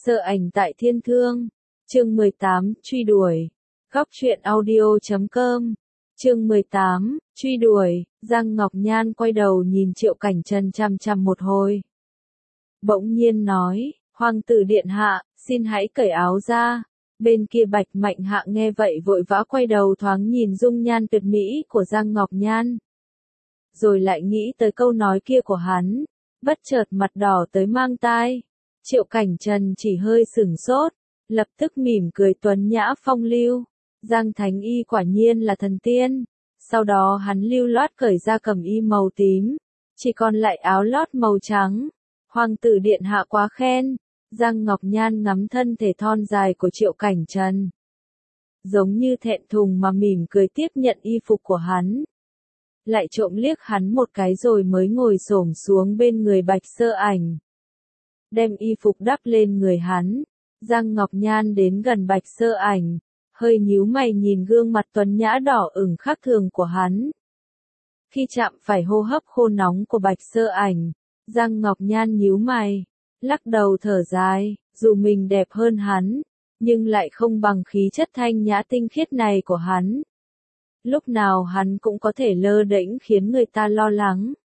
Sơ Ảnh tại Thiên Thương. Chương 18, truy đuổi. Góc truyện audio.com. Chương 18, truy đuổi. Giang Ngọc Nhan quay đầu nhìn Triệu Cảnh Trần chằm chằm một hồi. Bỗng nhiên nói, Hoàng tử điện hạ, xin hãy cởi áo ra. Bên kia Bạch Mạnh Hạ nghe vậy vội vã quay đầu thoáng nhìn dung nhan tuyệt mỹ của Giang Ngọc Nhan. Rồi lại nghĩ tới câu nói kia của hắn, bất chợt mặt đỏ tới mang tai. Triệu Cảnh Trần chỉ hơi sửng sốt, lập tức mỉm cười tuấn nhã phong lưu. Giang Thánh Y quả nhiên là thần tiên. Sau đó hắn lưu loát cởi ra cẩm y màu tím, chỉ còn lại áo lót màu trắng. Hoàng tử điện hạ quá khen. Giang Ngọc Nhan ngắm thân thể thon dài của Triệu Cảnh Trần, giống như thẹn thùng mà mỉm cười tiếp nhận y phục của hắn. Lại trộm liếc hắn một cái rồi mới ngồi xổm xuống bên người Bạch Sơ Ảnh, đem y phục đắp lên người hắn. Giang Ngọc Nhan đến gần Bạch Sơ Ảnh, hơi nhíu mày nhìn gương mặt tuấn nhã đỏ ửng khác thường của hắn. Khi chạm phải hô hấp khô nóng của Bạch Sơ Ảnh, Giang Ngọc Nhan nhíu mày, lắc đầu thở dài, dù mình đẹp hơn hắn, nhưng lại không bằng khí chất thanh nhã tinh khiết này của hắn. Lúc nào hắn cũng có thể lơ đễnh khiến người ta lo lắng.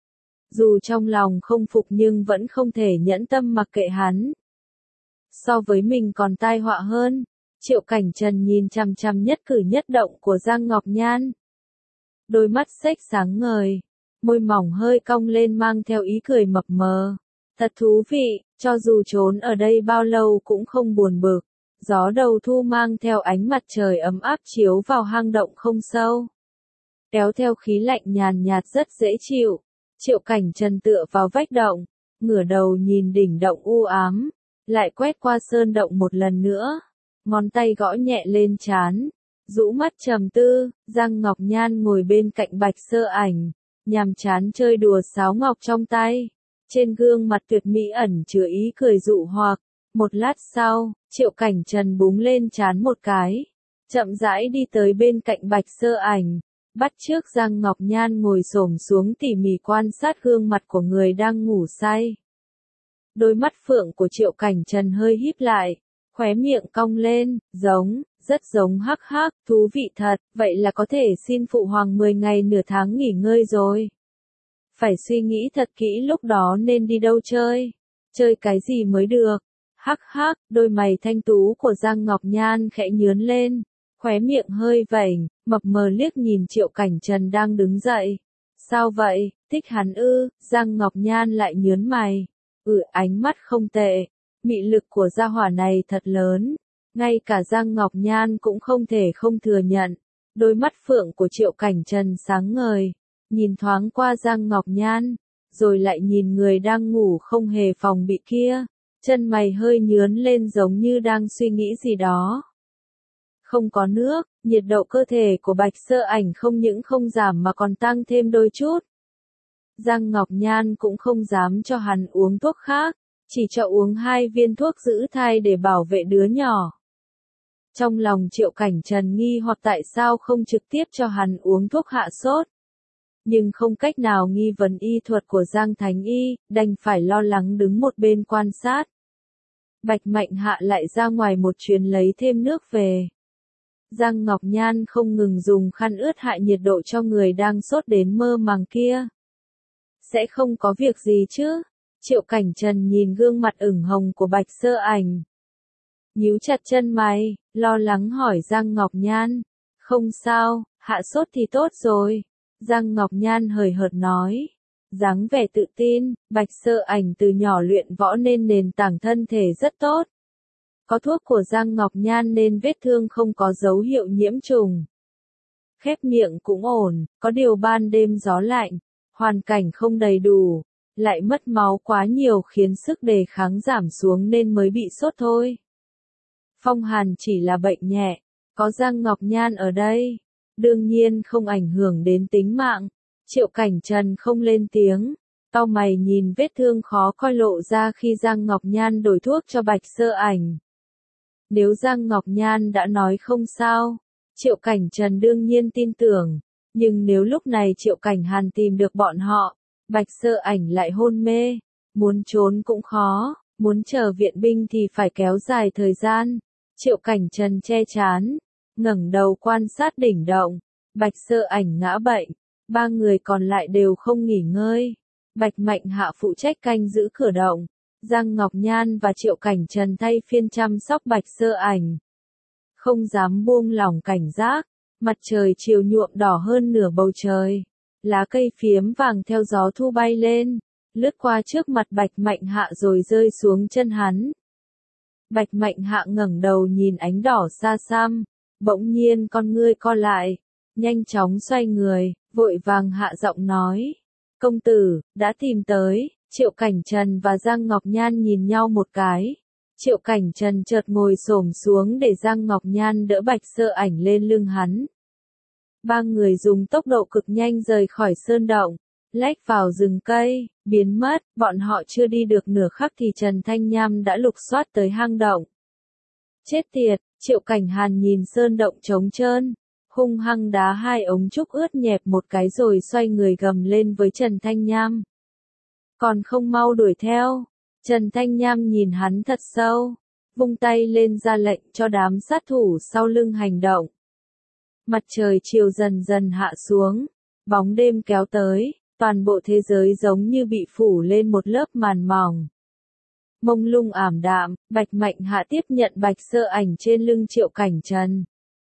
Dù trong lòng không phục nhưng vẫn không thể nhẫn tâm mặc kệ hắn. So với mình còn tai họa hơn. Triệu Cảnh Trần nhìn chằm chằm nhất cử nhất động của Giang Ngọc Nhan. Đôi mắt xếch sáng ngời, môi mỏng hơi cong lên mang theo ý cười mập mờ. Thật thú vị, cho dù trốn ở đây bao lâu cũng không buồn bực. Gió đầu thu mang theo ánh mặt trời ấm áp chiếu vào hang động không sâu, kéo theo khí lạnh nhàn nhạt rất dễ chịu. Triệu Cảnh Trần tựa vào vách động, ngửa đầu nhìn đỉnh động u ám, lại quét qua sơn động một lần nữa, ngón tay gõ nhẹ lên trán, rũ mắt trầm tư. Giang Ngọc Nhan ngồi bên cạnh Bạch Sơ Ảnh, nhàm chán chơi đùa sáo ngọc trong tay. Trên gương mặt tuyệt mỹ ẩn chứa ý cười dụ hoặc. Một lát sau, Triệu Cảnh Trần búng lên trán một cái, chậm rãi đi tới bên cạnh Bạch Sơ Ảnh, bắt chước Giang Ngọc Nhan ngồi xổm xuống tỉ mỉ quan sát gương mặt của người đang ngủ say. Đôi mắt phượng của Triệu Cảnh Trần hơi híp lại, khóe miệng cong lên, rất giống hắc hắc, thú vị thật, vậy là có thể xin phụ hoàng 10 ngày nửa tháng nghỉ ngơi rồi. Phải suy nghĩ thật kỹ lúc đó nên đi đâu chơi cái gì mới được. Hắc hắc, đôi mày thanh tú của Giang Ngọc Nhan khẽ nhướn lên, khóe miệng hơi vểnh, mập mờ liếc nhìn Triệu Cảnh Trần đang đứng dậy. Sao vậy, thích hắn ư? Giang Ngọc Nhan lại nhướn mày. Ánh mắt không tệ, mị lực của gia hỏa này thật lớn. Ngay cả Giang Ngọc Nhan cũng không thể không thừa nhận. Đôi mắt phượng của Triệu Cảnh Trần sáng ngời, nhìn thoáng qua Giang Ngọc Nhan, rồi lại nhìn người đang ngủ không hề phòng bị kia. Chân mày hơi nhướn lên giống như đang suy nghĩ gì đó. Không có nước, nhiệt độ cơ thể của Bạch Sơ Ảnh không những không giảm mà còn tăng thêm đôi chút. Giang Ngọc Nhan cũng không dám cho hắn uống thuốc khác, chỉ cho uống 2 viên thuốc giữ thai để bảo vệ đứa nhỏ. Trong lòng Triệu Cảnh Trần nghi hoặc tại sao không trực tiếp cho hắn uống thuốc hạ sốt. Nhưng không cách nào nghi vấn y thuật của Giang Thánh Y, đành phải lo lắng đứng một bên quan sát. Bạch Mạnh Hạ lại ra ngoài một chuyến lấy thêm nước về. Giang Ngọc Nhan không ngừng dùng khăn ướt hạ nhiệt độ cho người đang sốt đến mơ màng kia. Sẽ không có việc gì chứ? Triệu Cảnh Trần nhìn gương mặt ửng hồng của Bạch Sơ Ảnh, nhíu chặt chân mày, lo lắng hỏi Giang Ngọc Nhan. Không sao, hạ sốt thì tốt rồi. Giang Ngọc Nhan hời hợt nói. Dáng vẻ tự tin, Bạch Sơ Ảnh từ nhỏ luyện võ nên nền tảng thân thể rất tốt. Có thuốc của Giang Ngọc Nhan nên vết thương không có dấu hiệu nhiễm trùng. Khép miệng cũng ổn, có điều ban đêm gió lạnh, hoàn cảnh không đầy đủ, lại mất máu quá nhiều khiến sức đề kháng giảm xuống nên mới bị sốt thôi. Phong hàn chỉ là bệnh nhẹ, có Giang Ngọc Nhan ở đây, đương nhiên không ảnh hưởng đến tính mạng. Triệu Cảnh Trần không lên tiếng, cau mày nhìn vết thương khó coi lộ ra khi Giang Ngọc Nhan đổi thuốc cho Bạch Sơ Ảnh. Nếu Giang Ngọc Nhan đã nói không sao, Triệu Cảnh Trần đương nhiên tin tưởng, nhưng nếu lúc này Triệu Cảnh Hàn tìm được bọn họ, Bạch Sơ Ảnh lại hôn mê, muốn trốn cũng khó, muốn chờ viện binh thì phải kéo dài thời gian. Triệu Cảnh Trần che trán, ngẩng đầu quan sát đỉnh động. Bạch Sơ Ảnh ngã bệnh, ba người còn lại đều không nghỉ ngơi. Bạch Mạnh Hạ phụ trách canh giữ cửa động, Giang Ngọc Nhan và Triệu Cảnh Trần thay phiên chăm sóc Bạch Sơ Ảnh. Không dám buông lỏng cảnh giác, mặt trời chiều nhuộm đỏ hơn nửa bầu trời. Lá cây phiếm vàng theo gió thu bay lên, lướt qua trước mặt Bạch Mạnh Hạ rồi rơi xuống chân hắn. Bạch Mạnh Hạ ngẩng đầu nhìn ánh đỏ xa xăm, bỗng nhiên con ngươi co lại, nhanh chóng xoay người, vội vàng hạ giọng nói. Công tử, đã tìm tới. Triệu Cảnh Trần và Giang Ngọc Nhan nhìn nhau một cái. Triệu Cảnh Trần chợt ngồi xổm xuống để Giang Ngọc Nhan đỡ Bạch Sơ Ảnh lên lưng hắn. Ba người dùng tốc độ cực nhanh rời khỏi sơn động, lách vào rừng cây, biến mất. Bọn họ chưa đi được nửa khắc thì Trần Thanh Nham đã lục soát tới hang động. Chết tiệt, Triệu Cảnh Hàn nhìn sơn động trống trơn, hung hăng đá hai ống trúc ướt nhẹp một cái rồi xoay người gầm lên với Trần Thanh Nham. Còn không mau đuổi theo. Trần Thanh Nham nhìn hắn thật sâu, vung tay lên ra lệnh cho đám sát thủ sau lưng hành động. Mặt trời chiều dần dần hạ xuống, bóng đêm kéo tới, toàn bộ thế giới giống như bị phủ lên một lớp màn mỏng. Mông lung ảm đạm, Bạch Mạnh Hạ tiếp nhận Bạch Sơ Ảnh trên lưng Triệu Cảnh Trần.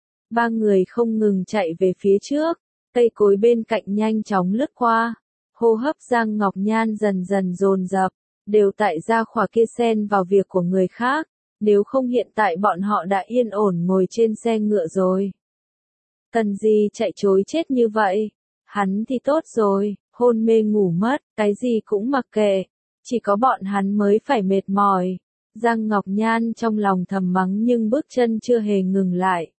Ba người không ngừng chạy về phía trước, cây cối bên cạnh nhanh chóng lướt qua. Hô hấp Giang Ngọc Nhan dần dần dồn dập, đều tại gia khỏa kia xen vào việc của người khác, nếu không hiện tại bọn họ đã yên ổn ngồi trên xe ngựa rồi. Cần gì chạy chối chết như vậy, hắn thì tốt rồi, hôn mê ngủ mất, cái gì cũng mặc kệ, chỉ có bọn hắn mới phải mệt mỏi. Giang Ngọc Nhan trong lòng thầm mắng nhưng bước chân chưa hề ngừng lại.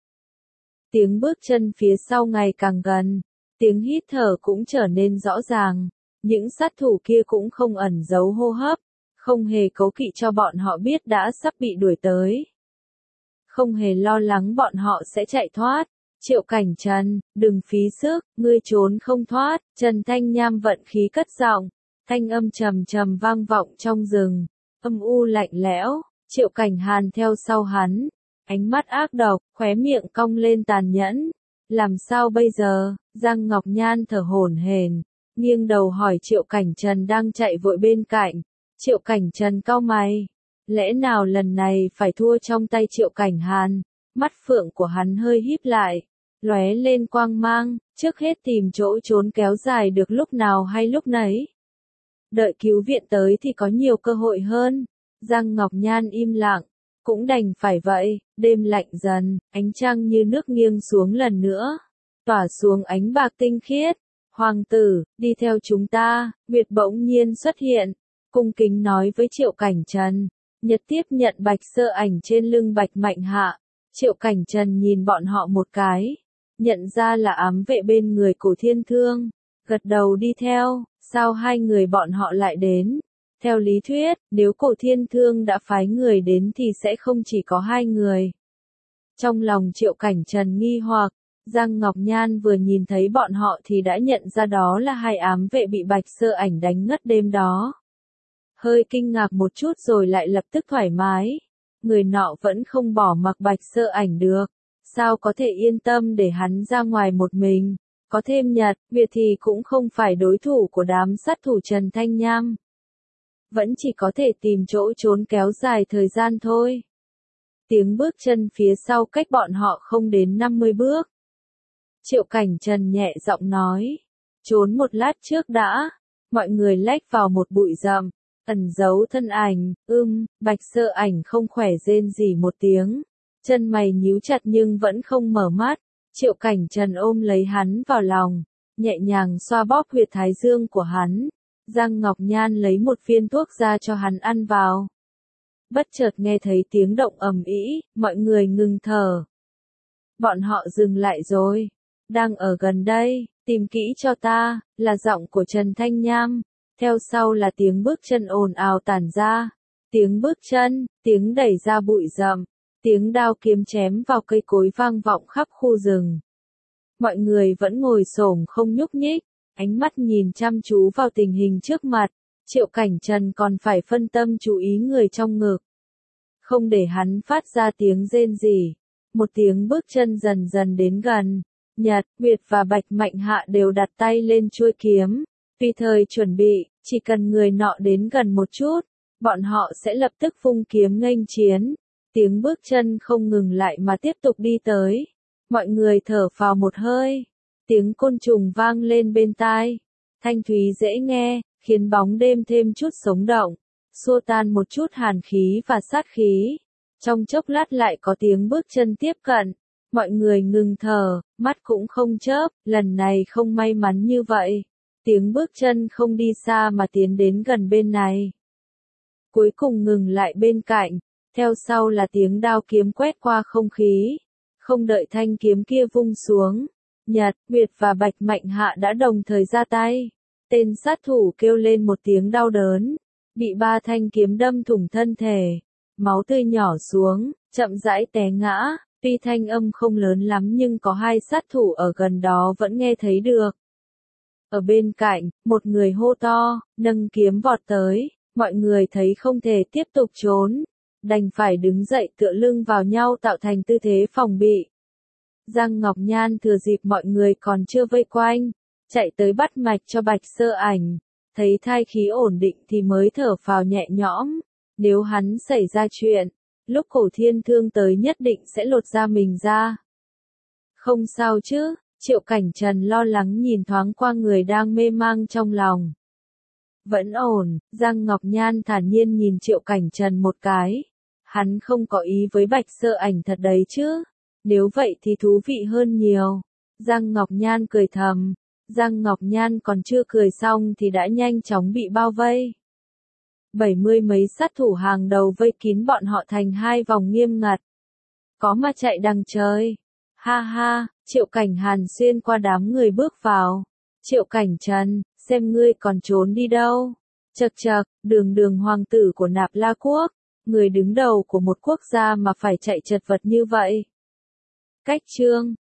Tiếng bước chân phía sau ngày càng gần. Tiếng hít thở cũng trở nên rõ ràng, những sát thủ kia cũng không ẩn giấu hô hấp, không hề cố kỵ cho bọn họ biết đã sắp bị đuổi tới. Không hề lo lắng bọn họ sẽ chạy thoát. Triệu Cảnh Trần, đừng phí sức, ngươi trốn không thoát. Trần Thanh Nham vận khí cất giọng, thanh âm trầm trầm vang vọng trong rừng, âm u lạnh lẽo. Triệu Cảnh Hàn theo sau hắn, ánh mắt ác độc, khóe miệng cong lên tàn nhẫn. Làm sao bây giờ? Giang Ngọc Nhan thở hổn hển, nghiêng đầu hỏi Triệu Cảnh Trần đang chạy vội bên cạnh. Triệu Cảnh Trần cau mày, lẽ nào lần này phải thua trong tay Triệu Cảnh Hàn? Mắt phượng của hắn hơi híp lại, lóe lên quang mang, trước hết tìm chỗ trốn kéo dài được lúc nào hay lúc nấy. Đợi cứu viện tới thì có nhiều cơ hội hơn. Giang Ngọc Nhan im lặng, cũng đành phải vậy. Đêm lạnh dần, ánh trăng như nước nghiêng xuống lần nữa, tỏa xuống ánh bạc tinh khiết. Hoàng tử, đi theo chúng ta. Nguyệt bỗng nhiên xuất hiện, cung kính nói với Triệu Cảnh Trần. Nhật tiếp nhận Bạch Sơ Ảnh trên lưng Bạch Mạnh Hạ. Triệu Cảnh Trần nhìn bọn họ một cái, nhận ra là ám vệ bên người Cổ Thiên Thương, gật đầu đi theo. Sao hai người bọn họ lại đến? Theo lý thuyết, nếu Cổ Thiên Thương đã phái người đến thì sẽ không chỉ có hai người. Trong lòng Triệu Cảnh Trần nghi hoặc, Giang Ngọc Nhan vừa nhìn thấy bọn họ thì đã nhận ra đó là hai ám vệ bị Bạch Sơ Ảnh đánh ngất đêm đó. Hơi kinh ngạc một chút rồi lại lập tức thoải mái. Người nọ vẫn không bỏ mặc Bạch Sơ Ảnh được. Sao có thể yên tâm để hắn ra ngoài một mình? Có thêm Nhật, Việt thì cũng không phải đối thủ của đám sát thủ Trần Thanh Nham. Vẫn chỉ có thể tìm chỗ trốn kéo dài thời gian thôi. Tiếng bước chân phía sau cách bọn họ không đến 50 bước. Triệu Cảnh Trần nhẹ giọng nói. Trốn một lát trước đã. Mọi người lách vào một bụi rậm, ẩn giấu thân ảnh. Bạch Sơ Ảnh không khỏe rên rỉ một tiếng. Chân mày nhíu chặt nhưng vẫn không mở mắt. Triệu Cảnh Trần ôm lấy hắn vào lòng, nhẹ nhàng xoa bóp huyệt thái dương của hắn. Giang Ngọc Nhan lấy một viên thuốc ra cho hắn ăn vào. Bất chợt nghe thấy tiếng động ầm ĩ, mọi người ngừng thở. Bọn họ dừng lại rồi. Đang ở gần đây, tìm kỹ cho ta, là giọng của Trần Thanh Nham. Theo sau là tiếng bước chân ồn ào tản ra. Tiếng bước chân, tiếng đẩy ra bụi rậm. Tiếng đao kiếm chém vào cây cối vang vọng khắp khu rừng. Mọi người vẫn ngồi xổm không nhúc nhích, ánh mắt nhìn chăm chú vào tình hình trước mặt. Triệu Cảnh Trần còn phải phân tâm chú ý người trong ngực. Không để hắn phát ra tiếng rên rỉ. Một tiếng bước chân dần dần đến gần. Nhật, Nguyệt và Bạch Mạnh Hạ đều đặt tay lên chuôi kiếm. Tùy thời chuẩn bị, chỉ cần người nọ đến gần một chút, bọn họ sẽ lập tức vung kiếm nghênh chiến. Tiếng bước chân không ngừng lại mà tiếp tục đi tới. Mọi người thở phào một hơi. Tiếng côn trùng vang lên bên tai. Thanh thúy dễ nghe, khiến bóng đêm thêm chút sống động. Xua tan một chút hàn khí và sát khí. Trong chốc lát lại có tiếng bước chân tiếp cận. Mọi người ngừng thở, mắt cũng không chớp, lần này không may mắn như vậy. Tiếng bước chân không đi xa mà tiến đến gần bên này. Cuối cùng ngừng lại bên cạnh, theo sau là tiếng đao kiếm quét qua không khí. Không đợi thanh kiếm kia vung xuống, Nhật, Nguyệt và Bạch Mạnh Hạ đã đồng thời ra tay. Tên sát thủ kêu lên một tiếng đau đớn, bị 3 thanh kiếm đâm thủng thân thể. Máu tươi nhỏ xuống, chậm rãi té ngã, tuy thanh âm không lớn lắm nhưng có 2 sát thủ ở gần đó vẫn nghe thấy được. Ở bên cạnh, một người hô to, nâng kiếm vọt tới, mọi người thấy không thể tiếp tục trốn, đành phải đứng dậy tựa lưng vào nhau tạo thành tư thế phòng bị. Giang Ngọc Nhan thừa dịp mọi người còn chưa vây quanh, chạy tới bắt mạch cho Bạch Sơ Ảnh, thấy thai khí ổn định thì mới thở phào nhẹ nhõm. Nếu hắn xảy ra chuyện, lúc Cổ Thiên Thương tới nhất định sẽ lột da mình ra. Không sao chứ, Triệu Cảnh Trần lo lắng nhìn thoáng qua người đang mê mang trong lòng. Vẫn ổn, Giang Ngọc Nhan thản nhiên nhìn Triệu Cảnh Trần một cái. Hắn không có ý với Bạch Sơ Ảnh thật đấy chứ, nếu vậy thì thú vị hơn nhiều. Giang Ngọc Nhan cười thầm, Giang Ngọc Nhan còn chưa cười xong thì đã nhanh chóng bị bao vây. 70 mấy sát thủ hàng đầu vây kín bọn họ thành 2 vòng nghiêm ngặt. Có mà chạy đằng trời. Ha ha, Triệu Cảnh Hàn xuyên qua đám người bước vào. Triệu Cảnh Trần, xem ngươi còn trốn đi đâu. Chậc chậc, Đường hoàng tử của Nạp La Quốc, người đứng đầu của một quốc gia mà phải chạy chật vật như vậy. Cách chương